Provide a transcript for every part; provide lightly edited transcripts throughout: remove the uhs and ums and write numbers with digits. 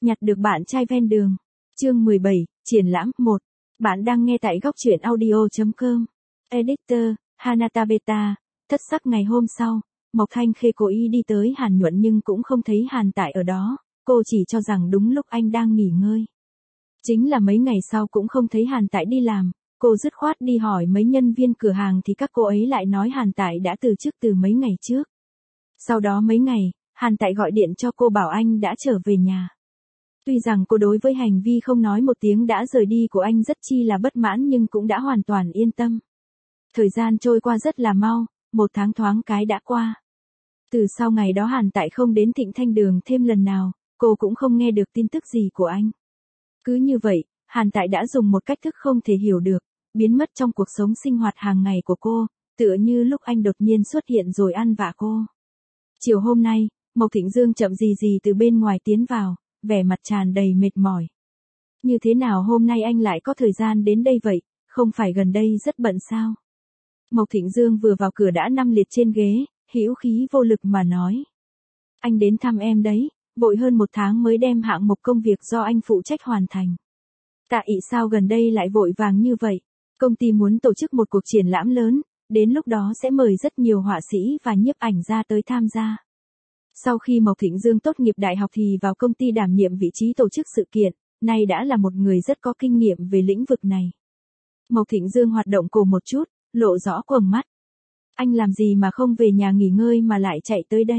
Nhặt được bạn trai ven đường. Chương 17, triển lãm 1. Bạn đang nghe tại góc truyện audio.com. Editor, Hanata Beta. Thất sắc ngày hôm sau, Mộc Thanh Khê cố ý đi tới Hàn Nhuận nhưng cũng không thấy Hàn Tại ở đó, cô chỉ cho rằng đúng lúc anh đang nghỉ ngơi. Chính là mấy ngày sau cũng không thấy Hàn Tại đi làm, cô dứt khoát đi hỏi mấy nhân viên cửa hàng thì các cô ấy lại nói Hàn Tại đã từ chức từ mấy ngày trước. Sau đó mấy ngày, Hàn Tại gọi điện cho cô bảo anh đã trở về nhà. Tuy rằng cô đối với hành vi không nói một tiếng đã rời đi của anh rất chi là bất mãn nhưng cũng đã hoàn toàn yên tâm. Thời gian trôi qua rất là mau, 1 tháng thoáng cái đã qua. Từ sau ngày đó Hàn Tại không đến Thịnh Thanh Đường thêm lần nào, cô cũng không nghe được tin tức gì của anh. Cứ như vậy, Hàn Tại đã dùng một cách thức không thể hiểu được, biến mất trong cuộc sống sinh hoạt hàng ngày của cô, tựa như lúc anh đột nhiên xuất hiện rồi ăn vạ cô. Chiều hôm nay, Mộc Thịnh Dương chậm gì từ bên ngoài tiến vào, vẻ mặt tràn đầy mệt mỏi. Như thế nào hôm nay anh lại có thời gian đến đây vậy, không phải gần đây rất bận sao? Mộc Thịnh Dương vừa vào cửa đã nằm liệt trên ghế, hữu khí vô lực mà nói. Anh đến thăm em đấy, vội hơn 1 tháng mới đem hạng mục công việc do anh phụ trách hoàn thành. Tại sao gần đây lại vội vàng như vậy? Công ty muốn tổ chức một cuộc triển lãm lớn, đến lúc đó sẽ mời rất nhiều họa sĩ và nhiếp ảnh gia tới tham gia. Sau khi Mộc Thịnh Dương tốt nghiệp đại học thì vào công ty đảm nhiệm vị trí tổ chức sự kiện, nay đã là một người rất có kinh nghiệm về lĩnh vực này. Mộc Thịnh Dương hoạt động cổ một chút, lộ rõ quầng mắt. Anh làm gì mà không về nhà nghỉ ngơi mà lại chạy tới đây?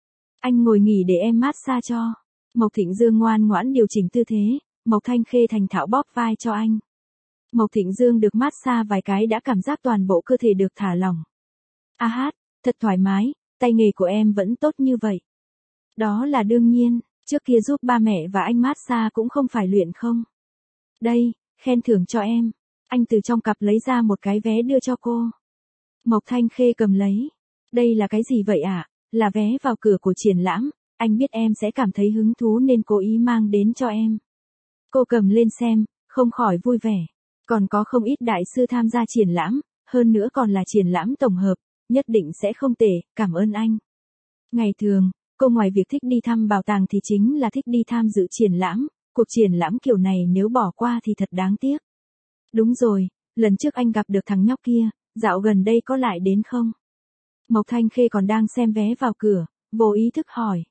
Anh ngồi nghỉ để em massage cho. Mộc Thịnh Dương ngoan ngoãn điều chỉnh tư thế, Mộc Thanh Khê thành thạo bóp vai cho anh. Mộc Thịnh Dương được massage vài cái đã cảm giác toàn bộ cơ thể được thả lỏng. A hát, thật thoải mái, tay nghề của em vẫn tốt như vậy. Đó là đương nhiên, trước kia giúp ba mẹ và anh massage cũng không phải luyện không. Đây, khen thưởng cho em. Anh từ trong cặp lấy ra một cái vé đưa cho cô. Mộc Thanh Khê cầm lấy. Đây là cái gì vậy ạ? Là vé vào cửa của triển lãm, anh biết em sẽ cảm thấy hứng thú nên cố ý mang đến cho em. Cô cầm lên xem, không khỏi vui vẻ. Còn có không ít đại sư tham gia triển lãm, hơn nữa còn là triển lãm tổng hợp, nhất định sẽ không tệ, cảm ơn anh. Ngày thường, cô ngoài việc thích đi thăm bảo tàng thì chính là thích đi tham dự triển lãm, cuộc triển lãm kiểu này nếu bỏ qua thì thật đáng tiếc. Đúng rồi, lần trước anh gặp được thằng nhóc kia, dạo gần đây có lại đến không? Mộc Thanh Khê còn đang xem vé vào cửa, vô ý thức hỏi.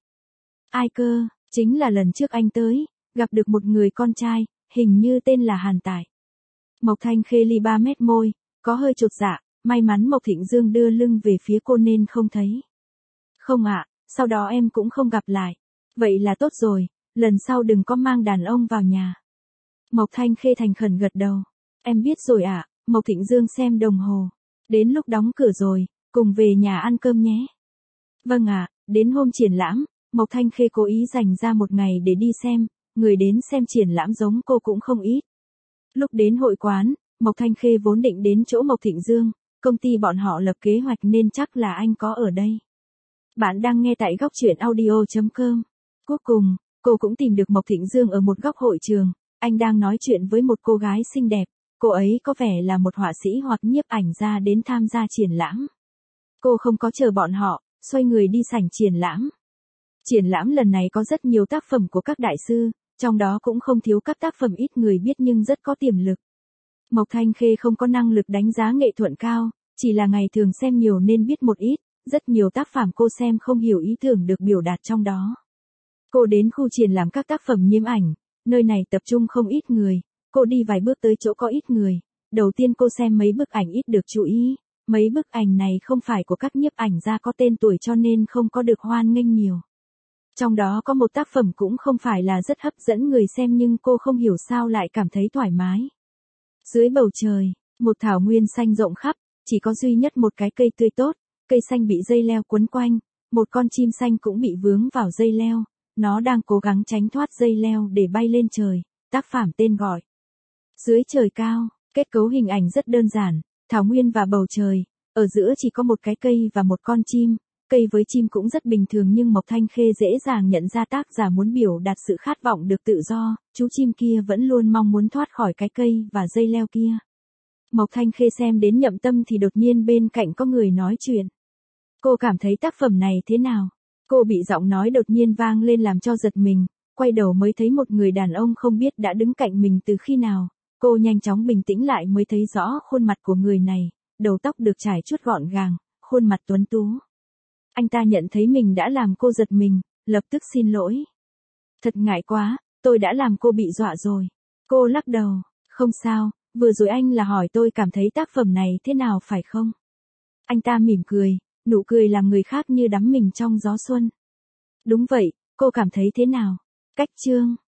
Ai cơ, chính là lần trước anh tới, gặp được một người con trai, hình như tên là Hàn Tại. Mộc Thanh Khê li 3 mét môi, có hơi chột dạ, may mắn Mộc Thịnh Dương đưa lưng về phía cô nên không thấy. Không ạ, sau đó em cũng không gặp lại. Vậy là tốt rồi, lần sau đừng có mang đàn ông vào nhà. Mộc Thanh Khê thành khẩn gật đầu. Em biết rồi ạ, Mộc Thịnh Dương xem đồng hồ. Đến lúc đóng cửa rồi, cùng về nhà ăn cơm nhé. Vâng ạ, đến hôm triển lãm, Mộc Thanh Khê cố ý dành ra một ngày để đi xem, người đến xem triển lãm giống cô cũng không ít. Lúc đến hội quán, Mộc Thanh Khê vốn định đến chỗ Mộc Thịnh Dương, công ty bọn họ lập kế hoạch nên chắc là anh có ở đây. Bạn đang nghe tại góc truyện audio.com. Cuối cùng, cô cũng tìm được Mộc Thịnh Dương ở một góc hội trường, anh đang nói chuyện với một cô gái xinh đẹp, cô ấy có vẻ là một họa sĩ hoặc nhiếp ảnh gia đến tham gia triển lãm. Cô không có chờ bọn họ, xoay người đi sảnh triển lãm. Triển lãm lần này có rất nhiều tác phẩm của các đại sư, trong đó cũng không thiếu các tác phẩm ít người biết nhưng rất có tiềm lực. Mộc Thanh Khê không có năng lực đánh giá nghệ thuật cao, chỉ là ngày thường xem nhiều nên biết một ít, rất nhiều tác phẩm cô xem không hiểu ý tưởng được biểu đạt trong đó. Cô đến khu triển lãm các tác phẩm nhiếp ảnh, nơi này tập trung không ít người, cô đi vài bước tới chỗ có ít người. Đầu tiên cô xem mấy bức ảnh ít được chú ý, mấy bức ảnh này không phải của các nhiếp ảnh gia có tên tuổi cho nên không có được hoan nghênh nhiều. Trong đó có một tác phẩm cũng không phải là rất hấp dẫn người xem nhưng cô không hiểu sao lại cảm thấy thoải mái. Dưới bầu trời, một thảo nguyên xanh rộng khắp, chỉ có duy nhất một cái cây tươi tốt, cây xanh bị dây leo quấn quanh, một con chim xanh cũng bị vướng vào dây leo, nó đang cố gắng tránh thoát dây leo để bay lên trời, tác phẩm tên gọi. Dưới trời cao, kết cấu hình ảnh rất đơn giản, thảo nguyên và bầu trời, ở giữa chỉ có một cái cây và một con chim. Cây với chim cũng rất bình thường nhưng Mộc Thanh Khê dễ dàng nhận ra tác giả muốn biểu đạt sự khát vọng được tự do, chú chim kia vẫn luôn mong muốn thoát khỏi cái cây và dây leo kia. Mộc Thanh Khê xem đến nhậm tâm thì đột nhiên bên cạnh có người nói chuyện. Cô cảm thấy tác phẩm này thế nào? Cô bị giọng nói đột nhiên vang lên làm cho giật mình, quay đầu mới thấy một người đàn ông không biết đã đứng cạnh mình từ khi nào. Cô nhanh chóng bình tĩnh lại mới thấy rõ khuôn mặt của người này, đầu tóc được trải chuốt gọn gàng, khuôn mặt tuấn tú. Anh ta nhận thấy mình đã làm cô giật mình, lập tức xin lỗi. Thật ngại quá, tôi đã làm cô bị dọa rồi. Cô lắc đầu, không sao, vừa rồi anh là hỏi tôi cảm thấy tác phẩm này thế nào phải không? Anh ta mỉm cười, nụ cười làm người khác như đắm mình trong gió xuân. Đúng vậy, cô cảm thấy thế nào? Cách chương